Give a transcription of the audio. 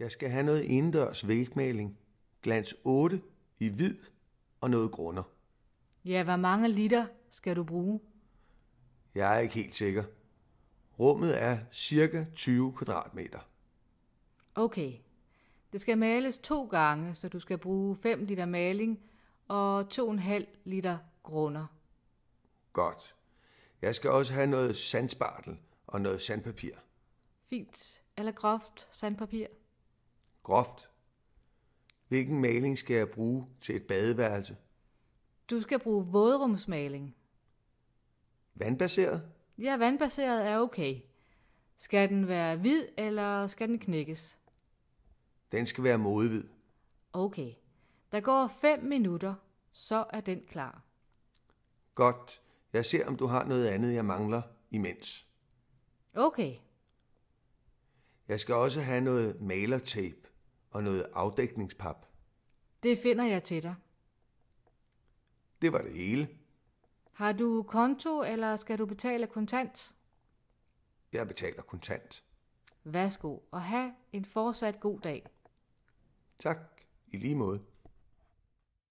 Jeg skal have noget indendørs vægmaling. Glans 8 i hvid og noget grunder. Ja, hvor mange liter skal du bruge? Jeg er ikke helt sikker. Rummet er cirka 20 kvadratmeter. Okay. Det skal males 2 gange, så du skal bruge 5 liter maling og 2,5 liter grunder. Godt. Jeg skal også have noget sandspartel og noget sandpapir. Fint eller groft sandpapir? Groft. Hvilken maling skal jeg bruge til et badeværelse? Du skal bruge vådrumsmaling. Vandbaseret? Ja, vandbaseret er okay. Skal den være hvid, eller skal den knækkes? Den skal være modhvid. Okay. Der går 5 minutter, så er den klar. Godt. Jeg ser, om du har noget andet, jeg mangler imens. Okay. Jeg skal også have noget malertape og noget afdækningspap. Det finder jeg til dig. Det var det hele. Har du konto, eller skal du betale kontant? Jeg betaler kontant. Værsgo, og have en fortsat god dag. Tak. I lige måde.